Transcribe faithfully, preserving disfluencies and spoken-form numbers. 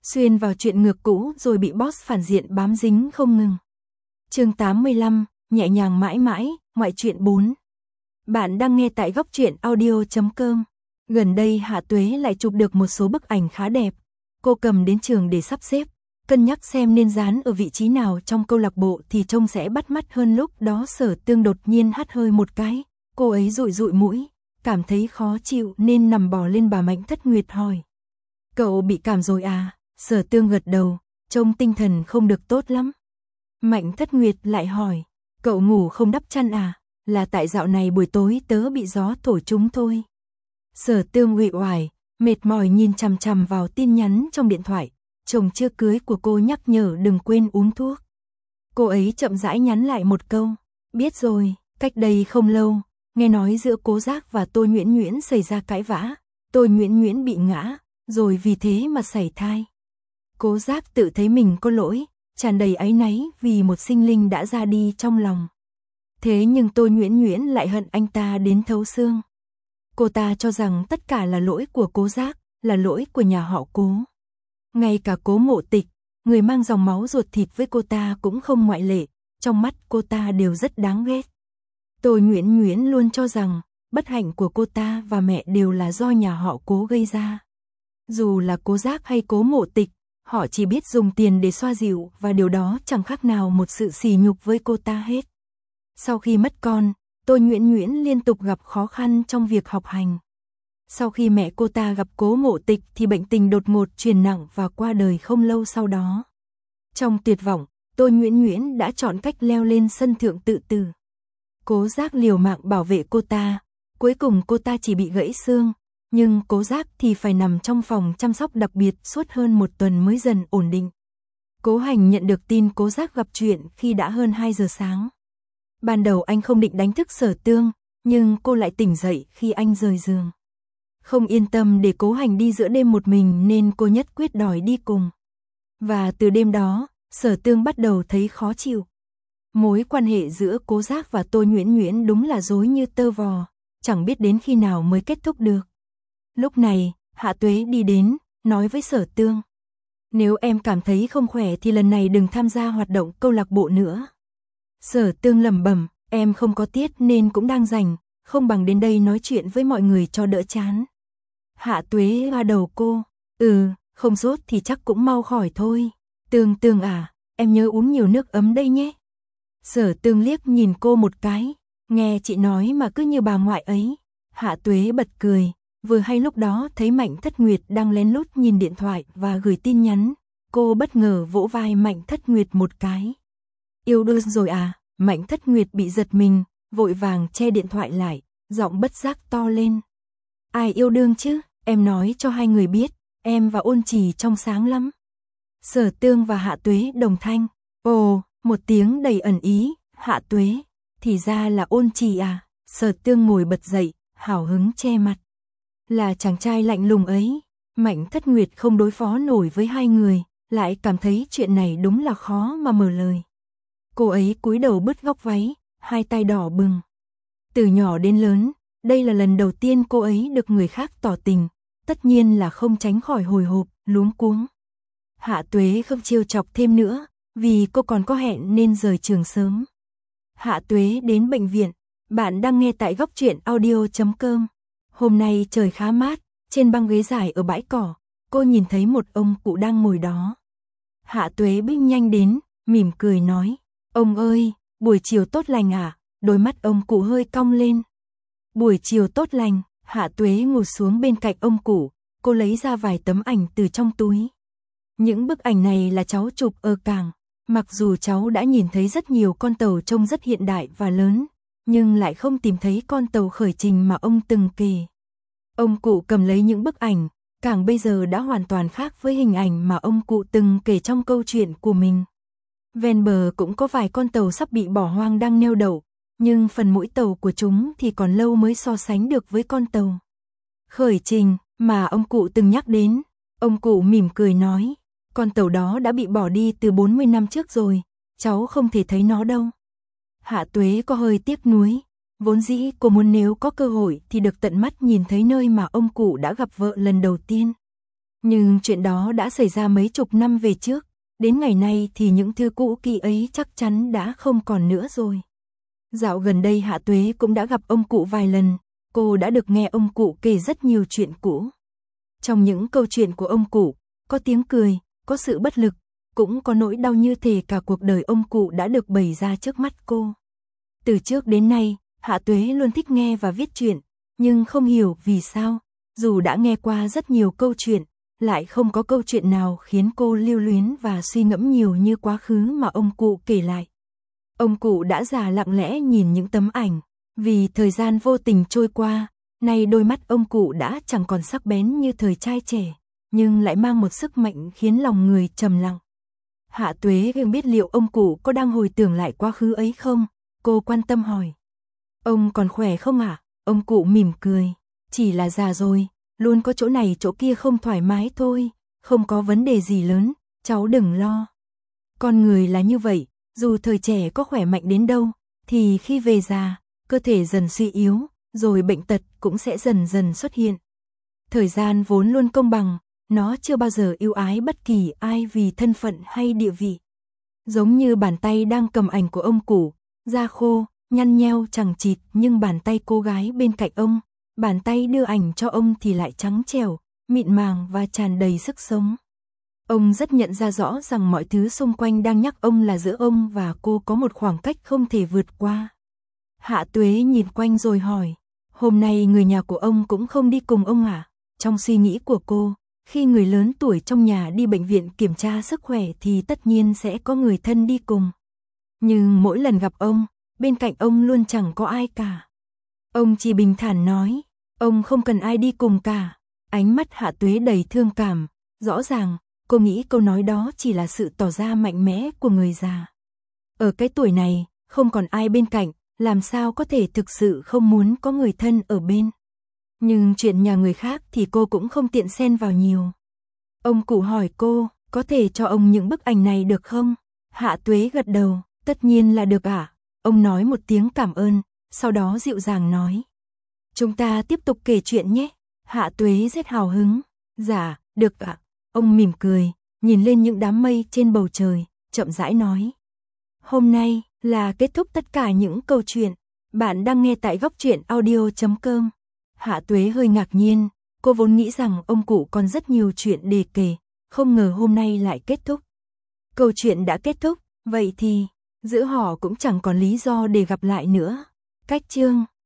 xuyên vào chuyện ngược cũ rồi bị boss phản diện bám dính không ngừng. Chương tám mươi lăm, nhẹ nhàng mãi mãi, ngoại truyện bốn. Bạn đang nghe tại góc truyện audio chấm com. Gần đây Hạ Tuế lại chụp được một số bức ảnh khá đẹp. Cô cầm đến trường để sắp xếp, cân nhắc xem nên dán ở vị trí nào trong câu lạc bộ thì trông sẽ bắt mắt hơn. Lúc đó Sở Tương đột nhiên hắt hơi một cái, cô ấy dụi dụi mũi, cảm thấy khó chịu nên nằm bò lên. Bà Mạnh Thất Nguyệt hỏi: "Cậu bị cảm rồi à?" Sở Tương gật đầu, trông tinh thần không được tốt lắm. Mạnh Thất Nguyệt lại hỏi: "Cậu ngủ không đắp chăn à?" "Là tại dạo này buổi tối tớ bị gió thổi trúng thôi." Sở Tương uể oải, mệt mỏi nhìn chằm chằm vào tin nhắn trong điện thoại. Chồng chưa cưới của cô nhắc nhở đừng quên uống thuốc. Cô ấy chậm rãi nhắn lại một câu: "Biết rồi." Cách đây không lâu, nghe nói giữa Cố Giác và Tô Nhuyễn Nhuyễn xảy ra cãi vã. Tô Nhuyễn Nhuyễn bị ngã, rồi vì thế mà sảy thai. Cố Giác tự thấy mình có lỗi, tràn đầy áy náy vì một sinh linh đã ra đi trong lòng. Thế nhưng Tô Nhuyễn Nhuyễn lại hận anh ta đến thấu xương. Cô ta cho rằng tất cả là lỗi của Cố Giác, là lỗi của nhà họ Cố. Ngay cả Cố Mộ Tịch, người mang dòng máu ruột thịt với cô ta cũng không ngoại lệ, trong mắt cô ta đều rất đáng ghét. Tô Nhuyễn Nhuyễn luôn cho rằng bất hạnh của cô ta và mẹ đều là do nhà họ Cố gây ra. Dù là Cố Giác hay Cố Mộ Tịch, họ chỉ biết dùng tiền để xoa dịu và điều đó chẳng khác nào một sự sỉ nhục với cô ta hết. Sau khi mất con, Tô Nhuyễn Nhuyễn liên tục gặp khó khăn trong việc học hành. Sau khi mẹ cô ta gặp Cố Mộ Tịch thì bệnh tình đột ngột truyền nặng và qua đời không lâu sau đó. Trong tuyệt vọng, Tô Nhuyễn Nhuyễn đã chọn cách leo lên sân thượng tự tử. Cố Giác liều mạng bảo vệ cô ta, cuối cùng cô ta chỉ bị gãy xương, nhưng Cố Giác thì phải nằm trong phòng chăm sóc đặc biệt suốt hơn một tuần mới dần ổn định. Cố Hành nhận được tin Cố Giác gặp chuyện khi đã hơn hai giờ sáng. Ban đầu anh không định đánh thức Sở Tương, nhưng cô lại tỉnh dậy khi anh rời giường. Không yên tâm để Cố Hành đi giữa đêm một mình nên cô nhất quyết đòi đi cùng. Và từ đêm đó, Sở Tương bắt đầu thấy khó chịu. Mối quan hệ giữa Cố Giác và Tô Nhuyễn Nhuyễn đúng là rối như tơ vò, chẳng biết đến khi nào mới kết thúc được. Lúc này, Hạ Tuế đi đến, nói với Sở Tương: "Nếu em cảm thấy không khỏe thì lần này đừng tham gia hoạt động câu lạc bộ nữa." Sở Tương lẩm bẩm: "Em không có tiết nên cũng đang rảnh, không bằng đến đây nói chuyện với mọi người cho đỡ chán." Hạ Tuế xoa đầu cô: "Ừ, không sốt thì chắc cũng mau khỏi thôi. Tương Tương à, em nhớ uống nhiều nước ấm đây nhé." Sở Tương liếc nhìn cô một cái: "Nghe chị nói mà cứ như bà ngoại ấy." Hạ Tuế bật cười, vừa hay lúc đó thấy Mạnh Thất Nguyệt đang lén lút nhìn điện thoại và gửi tin nhắn. Cô bất ngờ vỗ vai Mạnh Thất Nguyệt một cái. "Yêu đương rồi à?" Mạnh Thất Nguyệt bị giật mình, vội vàng che điện thoại lại, giọng bất giác to lên: "Ai yêu đương chứ, em nói cho hai người biết, em và Ôn Trì trong sáng lắm." Sở Tương và Hạ Tuế đồng thanh: "Ồ." Một tiếng đầy ẩn ý. Hạ Tuế: "Thì ra là Ôn Trì à?" Sở Tương ngồi bật dậy, hào hứng che mặt: "Là chàng trai lạnh lùng ấy." Mạnh Thất Nguyệt không đối phó nổi với hai người, lại cảm thấy chuyện này đúng là khó mà mở lời. Cô ấy cúi đầu bứt góc váy, hai tay đỏ bừng. Từ nhỏ đến lớn, đây là lần đầu tiên cô ấy được người khác tỏ tình, tất nhiên là không tránh khỏi hồi hộp, luống cuống. Hạ Tuế không trêu chọc thêm nữa, vì cô còn có hẹn nên rời trường sớm. Hạ Tuế đến bệnh viện. Bạn đang nghe tại góc truyện audio chấm com. Hôm nay trời khá mát, trên băng ghế dài ở bãi cỏ, cô nhìn thấy một ông cụ đang ngồi đó. Hạ Tuế bước nhanh đến, mỉm cười nói: "Ông ơi, buổi chiều tốt lành à?" Đôi mắt ông cụ hơi cong lên. "Buổi chiều tốt lành." Hạ Tuế ngồi xuống bên cạnh ông cụ, cô lấy ra vài tấm ảnh từ trong túi. Những bức ảnh này là cháu chụp ở cảng. Mặc dù cháu đã nhìn thấy rất nhiều con tàu trông rất hiện đại và lớn, nhưng lại không tìm thấy con tàu khởi trình mà ông từng kể. Ông cụ cầm lấy những bức ảnh, cảng bây giờ đã hoàn toàn khác với hình ảnh mà ông cụ từng kể trong câu chuyện của mình. Ven bờ cũng có vài con tàu sắp bị bỏ hoang đang neo đậu, nhưng phần mũi tàu của chúng thì còn lâu mới so sánh được với con tàu khởi trình mà ông cụ từng nhắc đến. Ông cụ mỉm cười nói: "Con tàu đó đã bị bỏ đi từ bốn mươi năm trước rồi, cháu không thể thấy nó đâu." Hạ Tuế có hơi tiếc nuối, vốn dĩ cô muốn nếu có cơ hội thì được tận mắt nhìn thấy nơi mà ông cụ đã gặp vợ lần đầu tiên. Nhưng chuyện đó đã xảy ra mấy chục năm về trước, đến ngày nay thì những thứ cũ kỹ ấy chắc chắn đã không còn nữa rồi. Dạo gần đây Hạ Tuế cũng đã gặp ông cụ vài lần, cô đã được nghe ông cụ kể rất nhiều chuyện cũ. Trong những câu chuyện của ông cụ, có tiếng cười, có sự bất lực, cũng có nỗi đau như thể cả cuộc đời ông cụ đã được bày ra trước mắt cô. Từ trước đến nay, Hạ Tuế luôn thích nghe và viết chuyện, nhưng không hiểu vì sao, dù đã nghe qua rất nhiều câu chuyện, lại không có câu chuyện nào khiến cô lưu luyến và suy ngẫm nhiều như quá khứ mà ông cụ kể lại. Ông cụ đã già lặng lẽ nhìn những tấm ảnh, vì thời gian vô tình trôi qua, nay đôi mắt ông cụ đã chẳng còn sắc bén như thời trai trẻ, nhưng lại mang một sức mạnh khiến lòng người trầm lặng. Hạ Tuế không biết liệu ông cụ có đang hồi tưởng lại quá khứ ấy không, cô quan tâm hỏi. Ông còn khỏe không ạ? À? Ông cụ mỉm cười, chỉ là già rồi, luôn có chỗ này chỗ kia không thoải mái thôi, không có vấn đề gì lớn, cháu đừng lo. Con người là như vậy, dù thời trẻ có khỏe mạnh đến đâu, thì khi về già, cơ thể dần suy yếu, rồi bệnh tật cũng sẽ dần dần xuất hiện. Thời gian vốn luôn công bằng, nó chưa bao giờ ưu ái bất kỳ ai vì thân phận hay địa vị. Giống như bàn tay đang cầm ảnh của ông cụ, da khô, nhăn nheo chằng chịt, nhưng bàn tay cô gái bên cạnh ông, bàn tay đưa ảnh cho ông thì lại trắng trẻo, mịn màng và tràn đầy sức sống. Ông rất nhận ra rõ rằng mọi thứ xung quanh đang nhắc ông là giữa ông và cô có một khoảng cách không thể vượt qua. Hạ Tuế nhìn quanh rồi hỏi, hôm nay người nhà của ông cũng không đi cùng ông à? Trong suy nghĩ của cô, khi người lớn tuổi trong nhà đi bệnh viện kiểm tra sức khỏe thì tất nhiên sẽ có người thân đi cùng. Nhưng mỗi lần gặp ông, bên cạnh ông luôn chẳng có ai cả. Ông chỉ bình thản nói, ông không cần ai đi cùng cả. Ánh mắt Hạ Tuế đầy thương cảm, rõ ràng, cô nghĩ câu nói đó chỉ là sự tỏ ra mạnh mẽ của người già. Ở cái tuổi này, không còn ai bên cạnh, làm sao có thể thực sự không muốn có người thân ở bên. Nhưng chuyện nhà người khác thì cô cũng không tiện xen vào nhiều. Ông cụ hỏi cô, có thể cho ông những bức ảnh này được không? Hạ Tuế gật đầu, tất nhiên là được ạ. À? Ông nói một tiếng cảm ơn, sau đó dịu dàng nói. Chúng ta tiếp tục kể chuyện nhé. Hạ Tuế rất hào hứng. Dạ, được ạ. À? Ông mỉm cười, nhìn lên những đám mây trên bầu trời, chậm rãi nói. Hôm nay là kết thúc tất cả những câu chuyện. Bạn đang nghe tại góc truyện audio chấm com. Hạ Tuế hơi ngạc nhiên, cô vốn nghĩ rằng ông cụ còn rất nhiều chuyện để kể, không ngờ hôm nay lại kết thúc. Câu chuyện đã kết thúc, vậy thì giữa họ cũng chẳng còn lý do để gặp lại nữa. Cách chương